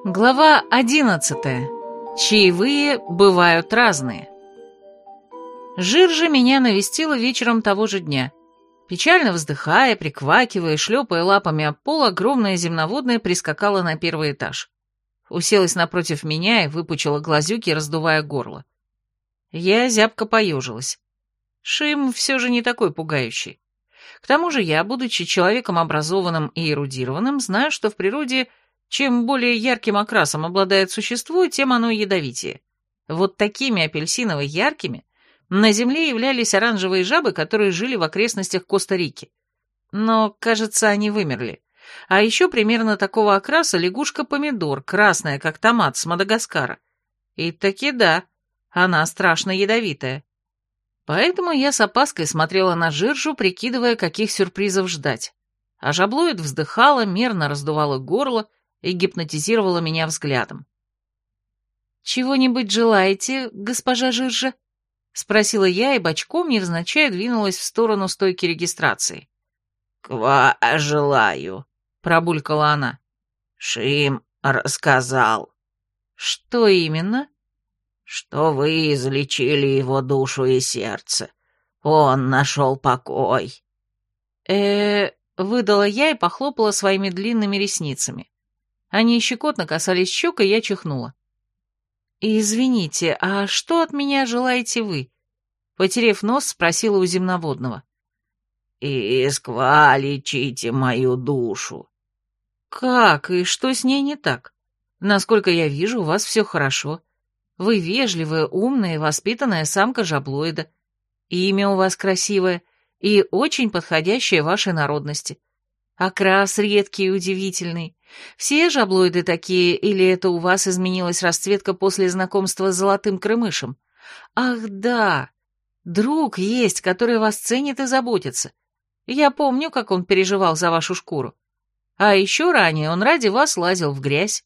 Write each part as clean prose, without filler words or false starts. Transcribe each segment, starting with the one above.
Глава 11. Чаевые бывают разные. Жиржа меня навестила вечером того же дня. Печально вздыхая, приквакивая, шлепая лапами об пол, огромная земноводная прискакала на первый этаж. Уселась напротив меня и выпучила глазюки, раздувая горло. Я зябко поежилась. Шим все же не такой пугающий. К тому же я, будучи человеком образованным и эрудированным, знаю, что в природе чем более ярким окрасом обладает существо, тем оно ядовитее. Вот такими апельсиново-яркими на Земле являлись оранжевые жабы, которые жили в окрестностях Коста-Рики. Но, кажется, они вымерли. А еще примерно такого окраса лягушка-помидор, красная, как томат, с Мадагаскара. И таки да, она страшно ядовитая. Поэтому я с опаской смотрела на Жиржу, прикидывая, каких сюрпризов ждать. А жаблоид вздыхала, мерно раздувала горло и гипнотизировала меня взглядом. «Чего-нибудь желаете, госпожа Жиржа?» — спросила я и бочком невзначай двинулась в сторону стойки регистрации. «Ква желаю», — пробулькала она. «Шим рассказал». «Что именно?» «Что вы излечили его душу и сердце. Он нашел покой». Выдала я и похлопала своими длинными ресницами. Они щекотно касались щек, и я чихнула. «Извините, а что от меня желаете вы?» Потерев нос, спросила у земноводного. «Исква лечите мою душу». «Как? И что с ней не так? Насколько я вижу, у вас все хорошо. Вы вежливая, умная и воспитанная самка жаблоида. Имя у вас красивое и очень подходящее вашей народности. Окрас редкий и удивительный. Все жаблоиды такие, или это у вас изменилась расцветка после знакомства с золотым крымышем? Ах да, друг есть, который вас ценит и заботится. Я помню, как он переживал за вашу шкуру. А еще ранее он ради вас лазил в грязь».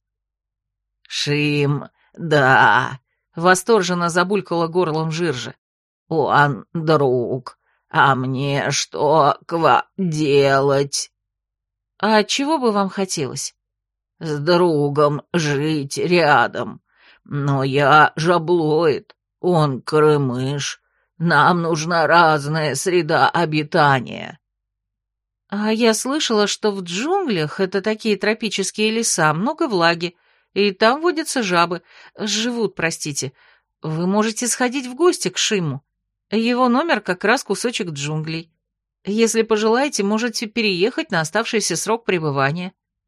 «Шим, да», — восторженно забулькала горлом Жиржа. «Он друг, а мне что ква делать?» «А чего бы вам хотелось?» «С другом жить рядом. Но я жаблоид, он крымыш. Нам нужна разная среда обитания». «А я слышала, что в джунглях, это такие тропические леса, много влаги, и там водятся жабы. Живут, простите. Вы можете сходить в гости к Шиму. Его номер как раз кусочек джунглей. Если пожелаете, можете переехать на оставшийся срок пребывания».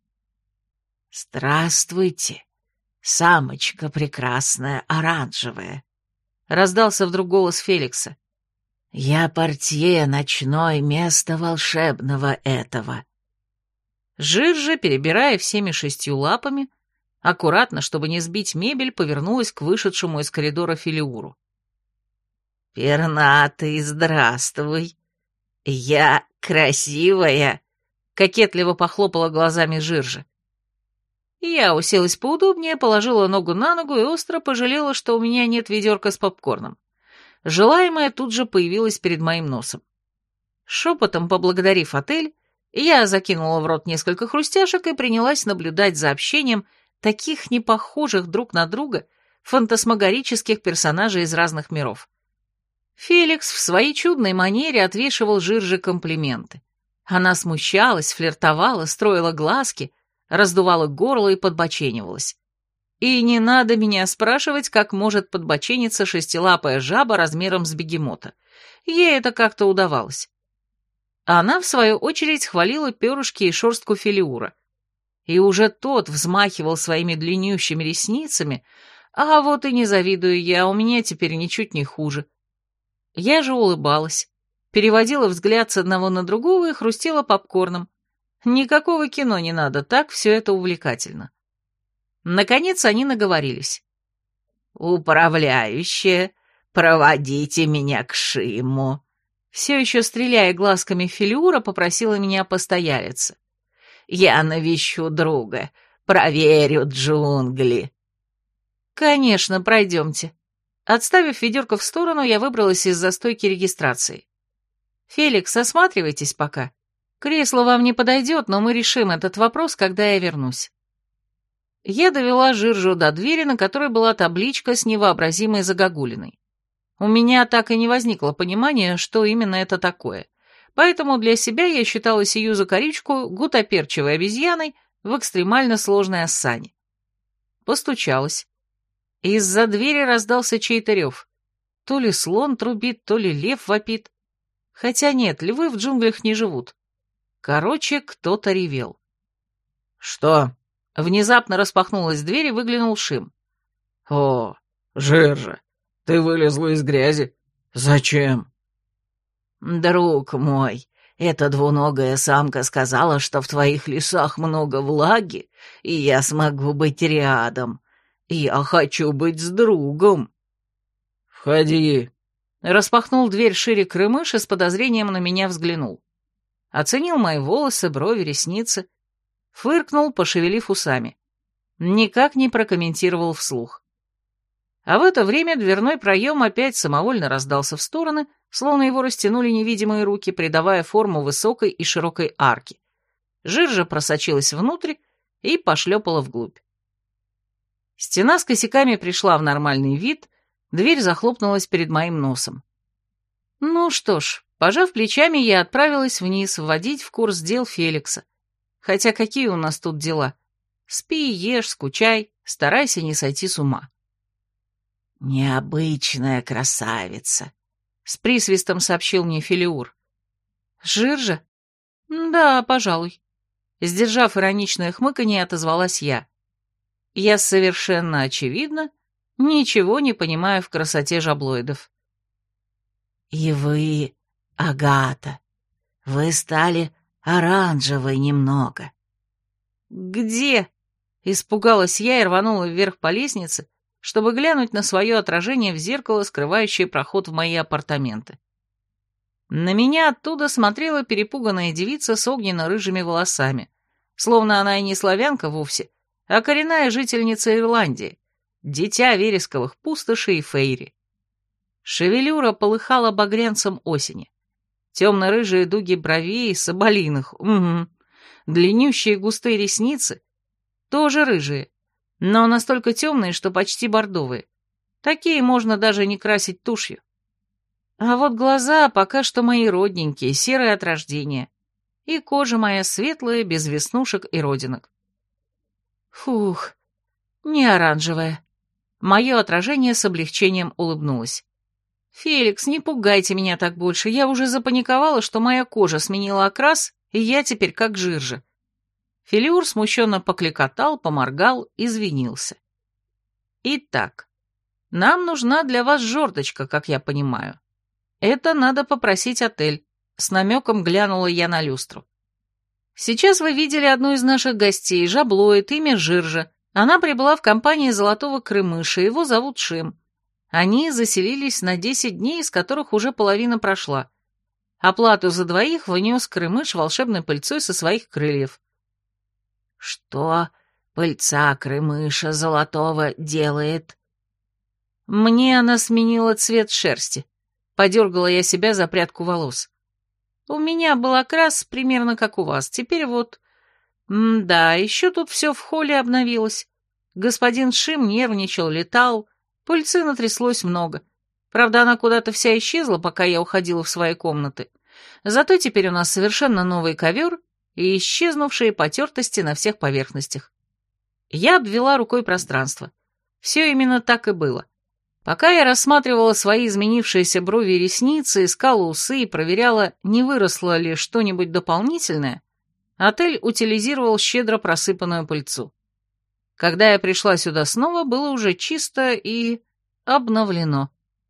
«Здравствуйте, самочка прекрасная, оранжевая», — раздался вдруг голос Феликса. «Я портье ночной места волшебного этого». Жиржа, перебирая всеми 6 лапами, аккуратно, чтобы не сбить мебель, повернулась к вышедшему из коридора Филиуру. «Пернатый, здравствуй. Я красивая», — кокетливо похлопала глазами Жиржа. Я уселась поудобнее, положила ногу на ногу и остро пожалела, что у меня нет ведерка с попкорном. Желаемое тут же появилось перед моим носом. Шепотом поблагодарив отель, я закинула в рот несколько хрустяшек и принялась наблюдать за общением таких непохожих друг на друга фантасмагорических персонажей из разных миров. Феликс в своей чудной манере отвешивал Жирже комплименты. Она смущалась, флиртовала, строила глазки, раздувала горло и подбоченивалась. И не надо меня спрашивать, как может подбочениться шестилапая жаба размером с бегемота. Ей это как-то удавалось. Она, в свою очередь, хвалила перышки и шерстку Филиура. И уже тот взмахивал своими длиннющими ресницами, а вот и не завидую я, у меня теперь ничуть не хуже. Я же улыбалась, переводила взгляд с одного на другого и хрустела попкорном. Никакого кино не надо, так все это увлекательно. Наконец они наговорились. «Управляющая, проводите меня к Шиму», — все еще стреляя глазками Филиура, попросила меня постоялица. «Я навещу друга, проверю джунгли». «Конечно, пройдемте». Отставив ведерко в сторону, я выбралась из застойки регистрации. «Феликс, осматривайтесь пока. Кресло вам не подойдет, но мы решим этот вопрос, когда я вернусь». Я довела Жиржу до двери, на которой была табличка с невообразимой загогулиной. У меня так и не возникло понимания, что именно это такое, поэтому для себя я считала сию закорючку гутоперчивой обезьяной в экстремально сложной осане. Постучалась. Из-за двери раздался чей-то рев. То ли слон трубит, то ли лев вопит. Хотя нет, львы в джунглях не живут. Короче, кто-то ревел. «Что?» Внезапно распахнулась дверь и выглянул Шим. «О, Жиржа, ты вылезла из грязи. Зачем?» «Друг мой, эта двуногая самка сказала, что в твоих лесах много влаги, и я смогу быть рядом. Я хочу быть с другом». «Входи». Распахнул дверь шире Крымыш и с подозрением на меня взглянул. Оценил мои волосы, брови, ресницы. Фыркнул, пошевелив усами. Никак не прокомментировал вслух. А в это время дверной проем опять самовольно раздался в стороны, словно его растянули невидимые руки, придавая форму высокой и широкой арки. Жиржа просочилась внутрь и пошлепала вглубь. Стена с косяками пришла в нормальный вид, дверь захлопнулась перед моим носом. Ну что ж, пожав плечами, я отправилась вниз вводить в курс дел Феликса. Хотя какие у нас тут дела? Спи, ешь, скучай, старайся не сойти с ума. «Необычная красавица», — с присвистом сообщил мне Фелиур. «Жиржа? Да, пожалуй». Сдержав ироничное хмыканье, отозвалась я. Я совершенно очевидно ничего не понимаю в красоте жаблоидов. «И вы, Агата, вы стали оранжевой немного». «Где?» — испугалась я и рванула вверх по лестнице, чтобы глянуть на свое отражение в зеркало, скрывающее проход в мои апартаменты. На меня оттуда смотрела перепуганная девица с огненно-рыжими волосами, словно она и не славянка вовсе, а коренная жительница Ирландии, дитя вересковых пустошей и фейри. Шевелюра полыхала багрянцем осени. Темно-рыжие дуги бровей, соболиных, длиннющие густые ресницы, тоже рыжие, но настолько темные, что почти бордовые. Такие можно даже не красить тушью. А вот глаза пока что мои родненькие, серые от рождения, и кожа моя светлая, без веснушек и родинок. Фух, не оранжевая. Мое отражение с облегчением улыбнулось. «Феликс, не пугайте меня так больше, я уже запаниковала, что моя кожа сменила окрас, и я теперь как Жиржа». Фелиур смущенно покликотал, поморгал, извинился. «Итак, нам нужна для вас жердочка, как я понимаю. Это надо попросить отель», — с намеком глянула я на люстру. «Сейчас вы видели одну из наших гостей, жаблоид, имя Жиржа. Она прибыла в компании Золотого Крымыша, его зовут Шим. Они заселились на 10 дней, из которых уже половина прошла. Оплату за двоих внес Крымыш волшебной пыльцой со своих крыльев». «Что пыльца Крымыша Золотого делает?» «Мне она сменила цвет шерсти», — подергала я себя за прядку волос. «У меня был окрас примерно как у вас, теперь вот...» «Да, еще тут все в холле обновилось. Господин Шим нервничал, летал, пыльцы натряслось много. Правда, она куда-то вся исчезла, пока я уходила в свои комнаты. Зато теперь у нас совершенно новый ковер и исчезнувшие потертости на всех поверхностях». Я обвела рукой пространство. Все именно так и было. Пока я рассматривала свои изменившиеся брови и ресницы, искала усы и проверяла, не выросло ли что-нибудь дополнительное, отель утилизировал щедро просыпанную пыльцу. Когда я пришла сюда снова, было уже чисто и обновлено.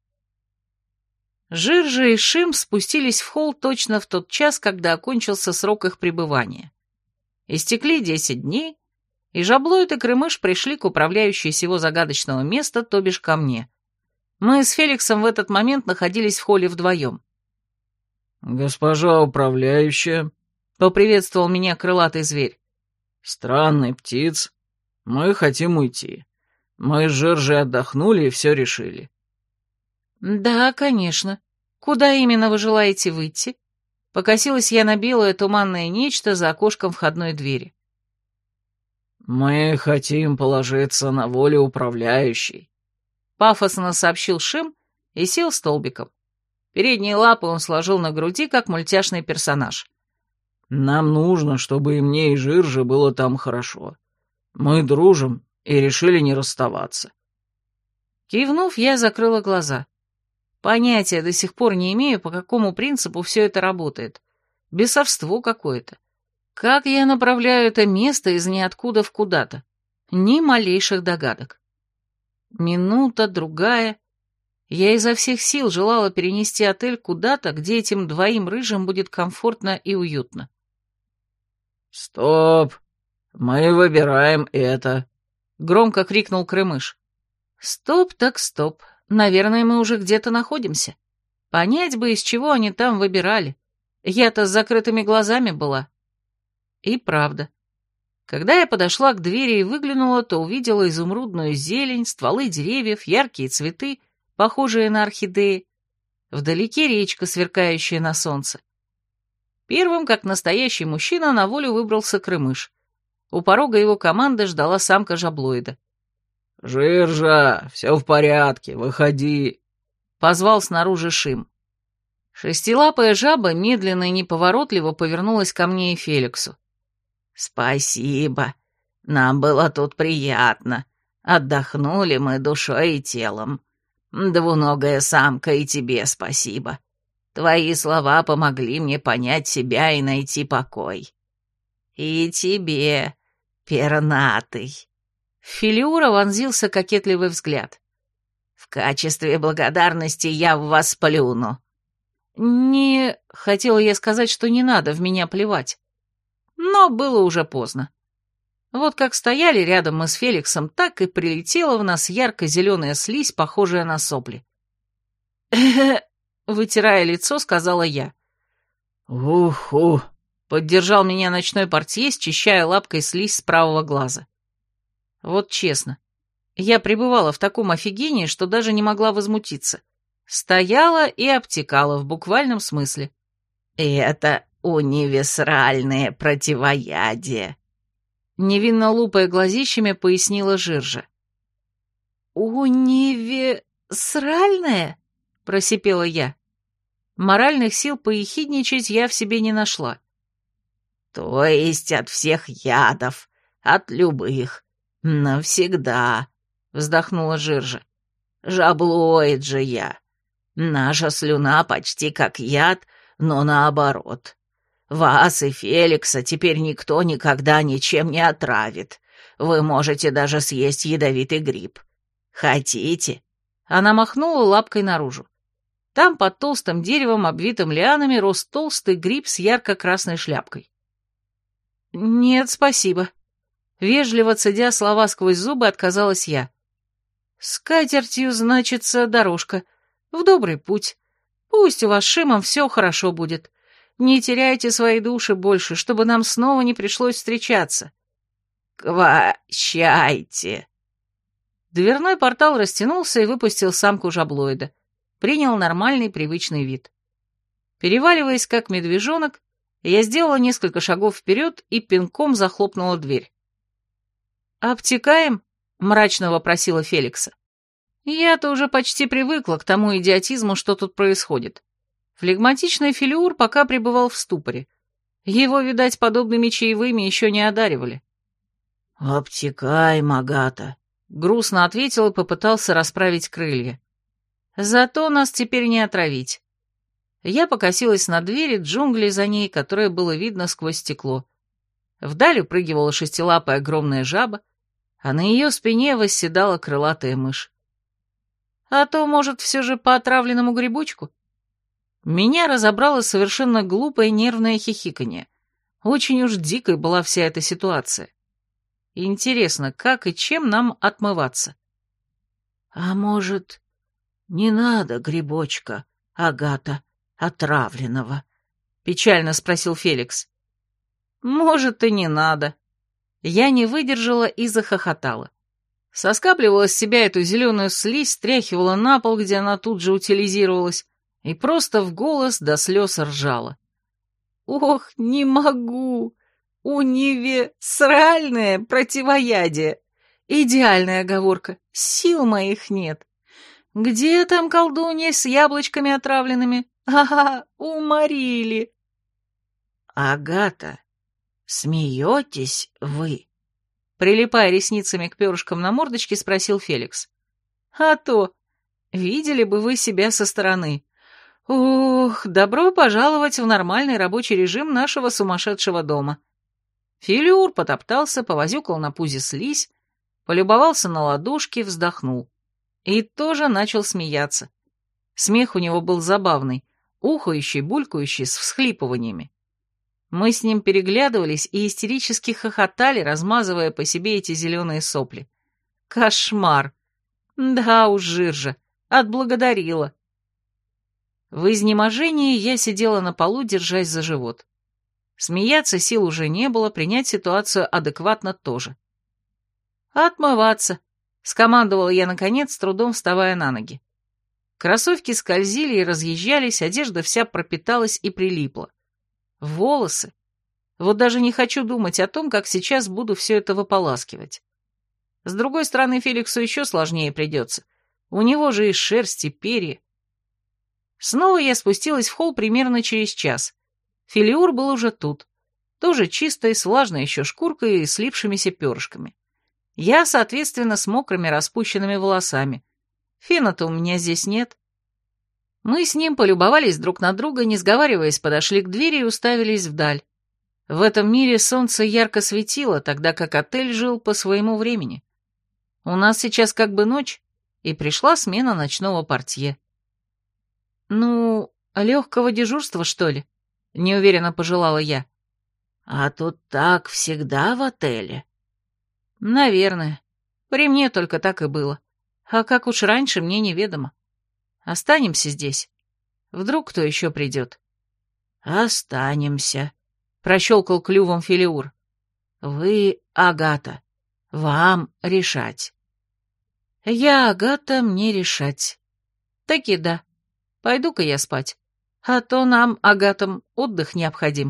Жиржа и Шим спустились в холл точно в тот час, когда окончился срок их пребывания. Истекли 10 дней, и Жаблоид и Крымыш пришли к управляющей сего загадочного места, то бишь ко мне. Мы с Феликсом в этот момент находились в холле вдвоем. «Госпожа управляющая», — поприветствовал меня крылатый зверь. «Странный птиц. Мы хотим уйти. Мы с Жиржей отдохнули и все решили». «Да, конечно. Куда именно вы желаете выйти?» Покосилась я на белое туманное нечто за окошком входной двери. «Мы хотим положиться на волю управляющей», — пафосно сообщил Шим и сел столбиком. Передние лапы он сложил на груди, как мультяшный персонаж. «Нам нужно, чтобы и мне, и Жирже было там хорошо. Мы дружим и решили не расставаться». Кивнув, я закрыла глаза. Понятия до сих пор не имею, по какому принципу все это работает. Бесовство какое-то. Как я направляю это место из ниоткуда в куда-то? Ни малейших догадок. Минута, другая. Я изо всех сил желала перенести отель куда-то, где этим двоим рыжим будет комфортно и уютно. «Стоп! Мы выбираем это!» — громко крикнул Крымыш. «Стоп так стоп. Наверное, мы уже где-то находимся. Понять бы, из чего они там выбирали. Я-то с закрытыми глазами была». И правда. Когда я подошла к двери и выглянула, то увидела изумрудную зелень, стволы деревьев, яркие цветы, похожие на орхидеи. Вдалеке речка, сверкающая на солнце. Первым, как настоящий мужчина, на волю выбрался Крымыш. У порога его команды ждала самка жаблоида. «Жиржа, все в порядке, выходи!» — позвал снаружи Шим. Шестилапая жаба медленно и неповоротливо повернулась ко мне и Феликсу. «Спасибо. Нам было тут приятно. Отдохнули мы душой и телом. Двуногая самка, и тебе спасибо. Твои слова помогли мне понять себя и найти покой. И тебе, пернатый». В Филиура вонзился кокетливый взгляд. «В качестве благодарности я в вас плюну». «Не...» — хотела я сказать, что не надо в меня плевать. Но было уже поздно. Вот как стояли рядом мы с Феликсом, так и прилетела в нас ярко-зеленая слизь, похожая на сопли. Вытирая лицо, сказала я. «Уху!» — поддержал меня ночной портье, счищая лапкой слизь с правого глаза. Вот честно, я пребывала в таком офигении, что даже не могла возмутиться. Стояла и обтекала в буквальном смысле. «Это универсальное противоядие», — невинно лупая глазищами, пояснила Жиржа. «Универсальное?» — просипела я. Моральных сил поехидничать я в себе не нашла. «То есть от всех ядов, от любых, навсегда», — вздохнула Жиржа. «Жаблоид же я. Наша слюна почти как яд, но наоборот. Вас и Феликса теперь никто никогда ничем не отравит. Вы можете даже съесть ядовитый гриб. Хотите?» Она махнула лапкой наружу. Там под толстым деревом, обвитым лианами, рос толстый гриб с ярко-красной шляпкой. «Нет, спасибо». Вежливо цедя слова сквозь зубы, отказалась я. «С катертью, значится, дорожка. В добрый путь. Пусть у вас с Шимом все хорошо будет. Не теряйте свои души больше, чтобы нам снова не пришлось встречаться». «Кващайте!» Дверной портал растянулся и выпустил самку жаблоида. Принял нормальный привычный вид. Переваливаясь, как медвежонок, я сделала несколько шагов вперед и пинком захлопнула дверь. «Обтекаем?» — мрачно вопросила Феликса. Я-то уже почти привыкла к тому идиотизму, что тут происходит. Флегматичный Филиур пока пребывал в ступоре. Его, видать, подобными чаевыми еще не одаривали. «Обтекаем, Агата», — грустно ответил и попытался расправить крылья. «Зато нас теперь не отравить». Я покосилась на двери, джунгли за ней, которое было видно сквозь стекло. Вдаль упрыгивала шестилапая огромная жаба, а на ее спине восседала крылатая мышь. А то, может, все же по отравленному грибочку? Меня разобрало совершенно глупое нервное хихиканье. Очень уж дикой была вся эта ситуация. Интересно, как и чем нам отмываться? «А может, не надо грибочка, Агата, отравленного?» — печально спросил Феликс. «Может, и не надо». Я не выдержала и захохотала. Соскабливала с себя эту зеленую слизь, стряхивала на пол, где она тут же утилизировалась, и просто в голос до слез ржала. «Ох, не могу! Универсальное противоядие. Идеальная оговорка. Сил моих нет. Где там колдунья с яблочками отравленными? Ага, уморили. Агата, смеетесь вы? Прилипая ресницами к перышкам на мордочке, спросил Феликс. А то, видели бы вы себя со стороны. Ох, добро пожаловать в нормальный рабочий режим нашего сумасшедшего дома. Филиур потоптался, повозюкал на пузе слизь, полюбовался на ладошки, вздохнул. И тоже начал смеяться. Смех у него был забавный, ухающий, булькающий, с всхлипываниями. Мы с ним переглядывались и истерически хохотали, размазывая по себе эти зеленые сопли. Кошмар! Да уж, жиржа, отблагодарила. В изнеможении я сидела на полу, держась за живот. Смеяться сил уже не было, принять ситуацию адекватно тоже. «Отмываться», — скомандовала я, наконец, с трудом вставая на ноги. Кроссовки скользили и разъезжались, одежда вся пропиталась и прилипла. Волосы. Вот даже не хочу думать о том, как сейчас буду все это выполаскивать. С другой стороны, Феликсу еще сложнее придется. У него же и шерсть, и перья. Снова я спустилась в холл примерно через час. Филиур был уже тут. Тоже чистой, с влажной еще шкуркой и слипшимися перышками. Я, соответственно, с мокрыми распущенными волосами. Фена-то у меня здесь нет. Мы с ним полюбовались друг на друга, не сговариваясь, подошли к двери и уставились вдаль. В этом мире солнце ярко светило, тогда как отель жил по своему времени. У нас сейчас как бы ночь, и пришла смена ночного портье. «Ну, легкого дежурства, что ли?» — неуверенно пожелала я. А тут так всегда в отеле? «Наверное. При мне только так и было. А как уж раньше, мне неведомо. Останемся здесь. Вдруг кто еще придет?» «Останемся», — прощелкал клювом Филиур. «Вы, Агата, вам решать». «Я, Агата, мне решать. Таки да. Пойду-ка я спать. А то нам, Агатам, отдых необходим».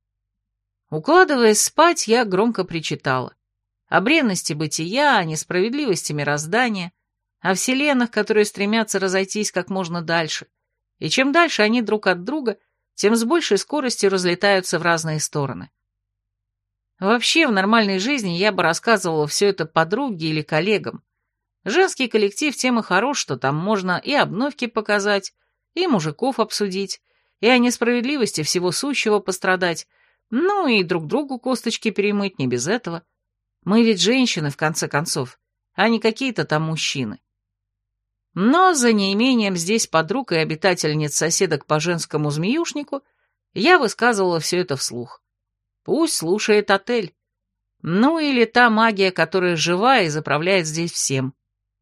Укладываясь спать, я громко причитала. О бренности бытия, о несправедливости мироздания, о вселенных, которые стремятся разойтись как можно дальше. И чем дальше они друг от друга, тем с большей скоростью разлетаются в разные стороны. Вообще, в нормальной жизни я бы рассказывала все это подруге или коллегам. Женский коллектив тем и хорош, что там можно и обновки показать, и мужиков обсудить, и о несправедливости всего сущего пострадать, ну и друг другу косточки перемыть, не без этого. Мы ведь женщины, в конце концов, а не какие-то там мужчины. Но за неимением здесь подруг и обитательниц соседок по женскому змеюшнику я высказывала все это вслух. Пусть слушает отель. Ну или та магия, которая жива и заправляет здесь всем.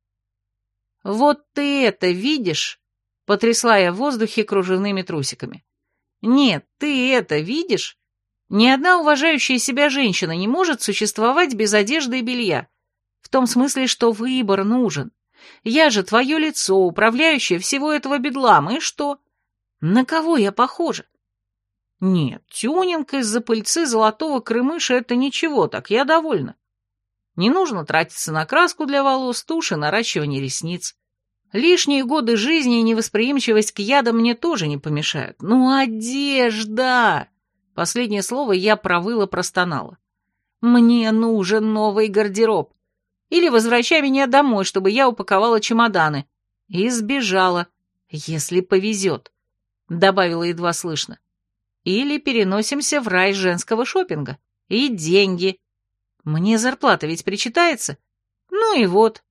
«Вот ты это видишь?» — потрясла я в воздухе кружевными трусиками. «Нет, ты это видишь? Ни одна уважающая себя женщина не может существовать без одежды и белья. В том смысле, что выбор нужен. Я же твое лицо, управляющее всего этого бедлама, и что? На кого я похожа? Нет, тюнинг из-за пыльцы золотого крымыша — это ничего, так я довольна. Не нужно тратиться на краску для волос, тушь и наращивание ресниц. Лишние годы жизни и невосприимчивость к ядам мне тоже не помешают. Ну, одежда! Последнее слово я провыла, простонала. Мне нужен новый гардероб. Или возвращай меня домой, чтобы я упаковала чемоданы. И сбежала, если повезет, добавила едва слышно. Или переносимся в рай женского шопинга. И деньги. Мне зарплата ведь причитается. Ну и вот,